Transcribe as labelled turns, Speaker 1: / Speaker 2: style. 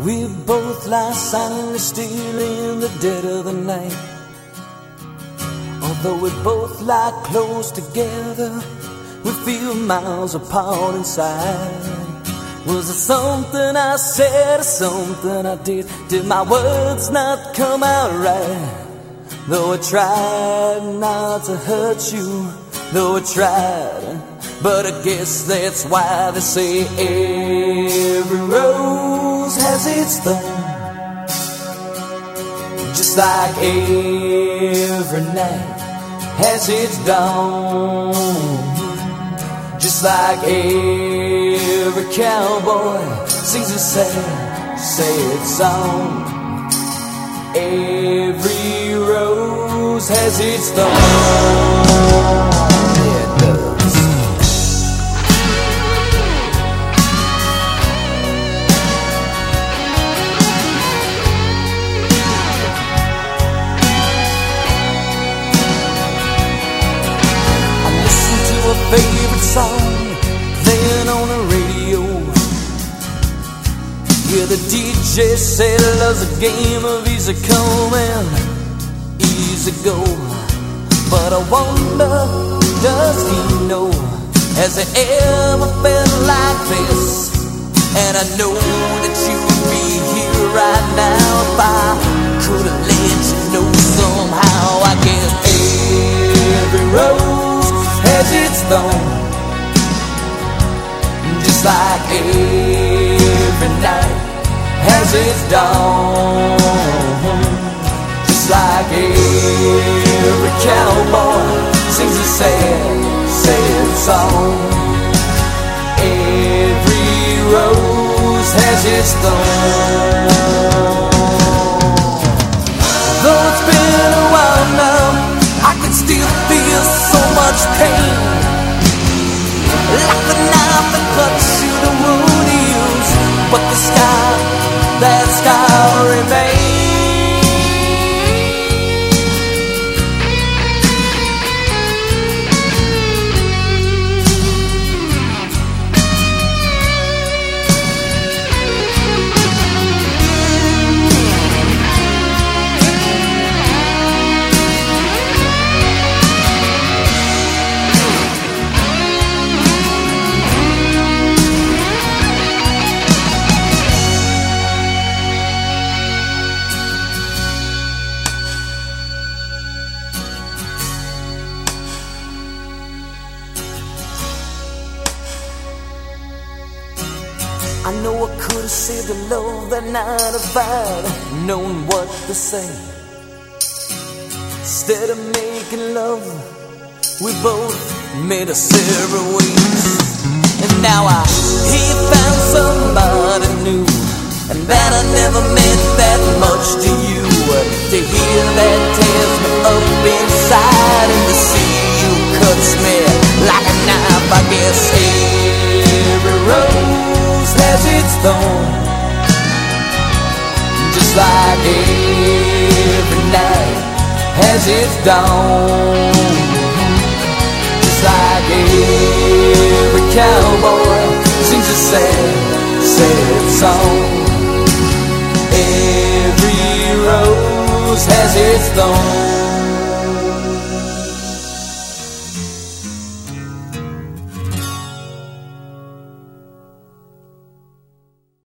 Speaker 1: We both lie silently still in the dead of the night. Although we both lie close together, we feel miles apart inside. Was it something I said or something I did? Did my words not come out right? Though I tried not to hurt you, though I tried, but I guess that's why they say every rose has its thorn, just like every night has its dawn, just like every cowboy sings a sad, sad song. Every rose has its thorn. Yeah, it does. I listened to a favorite song playing on the radio. Yeah, the DJ said love's a game of easy come and easy go. But I wonder, does he know? Has he ever felt like this? And I know that you would be here right now if I could have let you know somehow. I guess every rose has its thorn, just like every night has its dawn, just like every cowboy sings a sad, sad song. Every rose has its thorn. Though it's been a while now, I can still feel so much pain, like the knife that cuts you the wound heals, but the scar, that scar remains. I know I could have saved the love that night if I'd known what to say. Instead of making love, we both made us separate ways. And now I hear you found somebody new, and that I never meant that much to you. To hear that tears me up inside, and to see you cuts me like a knife. I guess every rose has its thorn, just like every night has its dawn, just like every cowboy sings a sad, sad song. Every rose has its thorn.